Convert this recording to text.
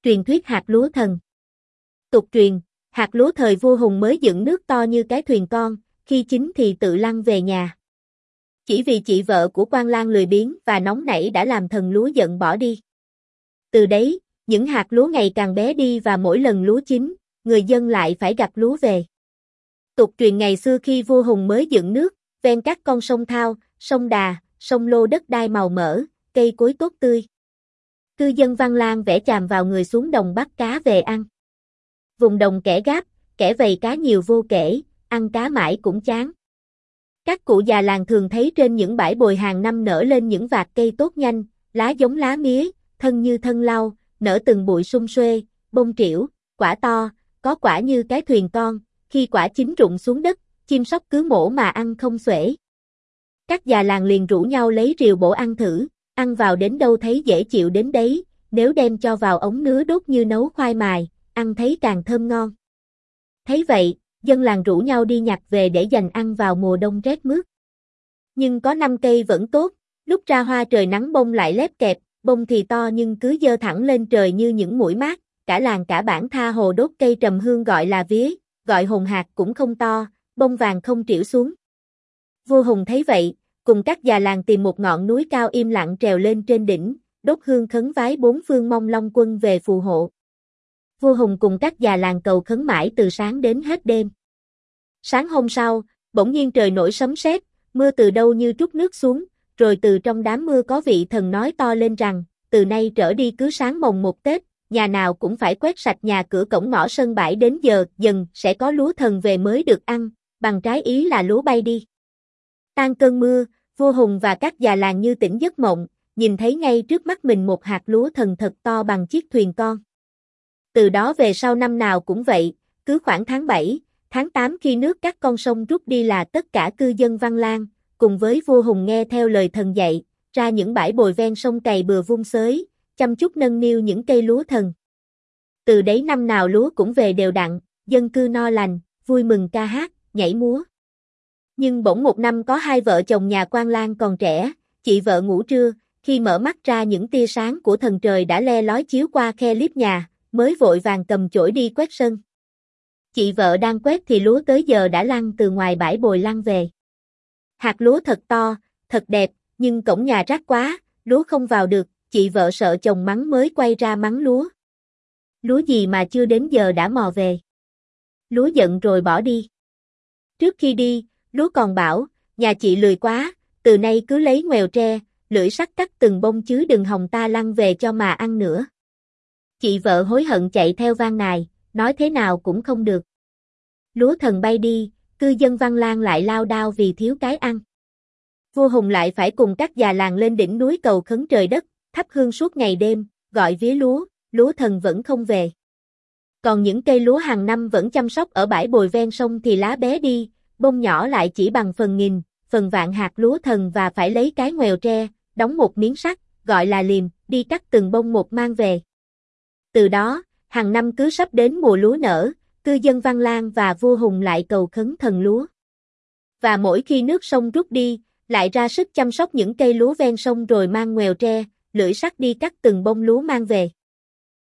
Truyền thuyết hạt lúa thần. Tục truyền, hạt lúa thời vua Hùng mới dựng nước to như cái thuyền con, khi chín thì tự lăn về nhà. Chỉ vì chị vợ của quan lang lười biếng và nóng nảy đã làm thần lúa giận bỏ đi. Từ đấy, những hạt lúa ngày càng bé đi và mỗi lần lúa chín, người dân lại phải gặt lúa về. Tục truyền ngày xưa khi vua Hùng mới dựng nước, ven các con sông Thao, sông Đà, sông Lô đất đai màu mỡ, cây cối tốt tươi. Cư dân Văn Lang vẽ chàm vào người xuống đồng bắt cá về ăn. Vùng đồng kẻ gáp, kẻ vầy cá nhiều vô kể, ăn cá mãi cũng chán. Các cụ già làng thường thấy trên những bãi bồi hàng năm nở lên những vạt cây tốt nhanh, lá giống lá mía, thân như thân lau, nở từng bụi sum xuê, bông trĩu, quả to, có quả như cái thuyền con, khi quả chín rụng xuống đất, chim sóc cứ mổ mà ăn không xuể. Các già làng liền rủ nhau lấy rìu bổ ăn thử, ăn vào đến đâu thấy dễ chịu đến đấy, nếu đem cho vào ống nứa đốt như nấu khoai mài, ăn thấy càng thơm ngon. Thấy vậy, dân làng rủ nhau đi nhặt về để dành ăn vào mùa đông rét mướt. Nhưng có 5 cây vẫn tốt, lúc ra hoa trời nắng bông lại lép kẹp, bông thì to nhưng cứ giơ thẳng lên trời như những mũi mát, cả làng cả bản tha hồ đốt cây trầm hương gọi là vía, gọi hồn hạt cũng không to, bông vàng không trĩu xuống. Vua Hùng thấy vậy, cùng các già làng tìm một ngọn núi cao im lặng trèo lên trên đỉnh, đốt hương khấn vái bốn phương mong Long Quân về phù hộ. Vua Hùng cùng các già làng cầu khấn mãi từ sáng đến hết đêm. Sáng hôm sau, bỗng nhiên trời nổi sấm sét, mưa từ đâu như trút nước xuống, rồi từ trong đám mưa có vị thần nói to lên rằng, từ nay trở đi cứ sáng mồng 1 Tết, nhà nào cũng phải quét sạch nhà cửa cổng ngõ sân bãi đến giờ dần sẽ có lúa thần về mới được ăn, bằng trái ý là lúa bay đi. Tan cơn mưa, vua Hùng và các già làng như tỉnh giấc mộng, nhìn thấy ngay trước mắt mình một hạt lúa thần thật to bằng chiếc thuyền con. Từ đó về sau năm nào cũng vậy, cứ khoảng tháng 7, tháng 8 khi nước các con sông rút đi là tất cả cư dân Văn Lang, cùng với vua Hùng nghe theo lời thần dạy, ra những bãi bồi ven sông cày bừa vung xới, chăm chút nâng niu những cây lúa thần. Từ đấy năm nào lúa cũng về đều đặn, dân cư no lành, vui mừng ca hát, nhảy múa. Nhưng bỗng một năm có 2 vợ chồng nhà quan lang còn trẻ, chị vợ ngủ trưa, khi mở mắt ra những tia sáng của thần trời đã le lói chiếu qua khe liếp nhà, mới vội vàng cầm chổi đi quét sân. Chị vợ đang quét thì lúa tới giờ đã lăn từ ngoài bãi bồi lăn về. Hạt lúa thật to, thật đẹp, nhưng cổng nhà rác quá, lúa không vào được, chị vợ sợ chồng mắng mới quay ra mắng lúa. Lúa gì mà chưa đến giờ đã mò về. Lúa giận rồi bỏ đi. Trước khi đi, lúa còn bảo, nhà chị lười quá, từ nay cứ lấy ngoèo tre, lưỡi sắt cắt từng bông chứ đừng hòng ta lăn về cho mà ăn nữa. Chị vợ hối hận chạy theo van nài, nói thế nào cũng không được. Lúa thần bay đi, cư dân Văn Lang lại lao đao vì thiếu cái ăn. Vua Hùng lại phải cùng các già làng lên đỉnh núi cầu khấn trời đất, thắp hương suốt ngày đêm, gọi vía lúa thần vẫn không về. Còn những cây lúa hàng năm vẫn chăm sóc ở bãi bồi ven sông thì lá bé đi, bông nhỏ lại chỉ bằng phần nghìn, phần vạn hạt lúa thần và phải lấy cái ngoèo tre, đóng một miếng sắt, gọi là liềm, đi cắt từng bông một mang về. Từ đó, hàng năm cứ sắp đến mùa lúa nở, cư dân Văn Lang và vua Hùng lại cầu khấn thần lúa. Và mỗi khi nước sông rút đi, lại ra sức chăm sóc những cây lúa ven sông rồi mang ngoèo tre, lưỡi sắt đi cắt từng bông lúa mang về.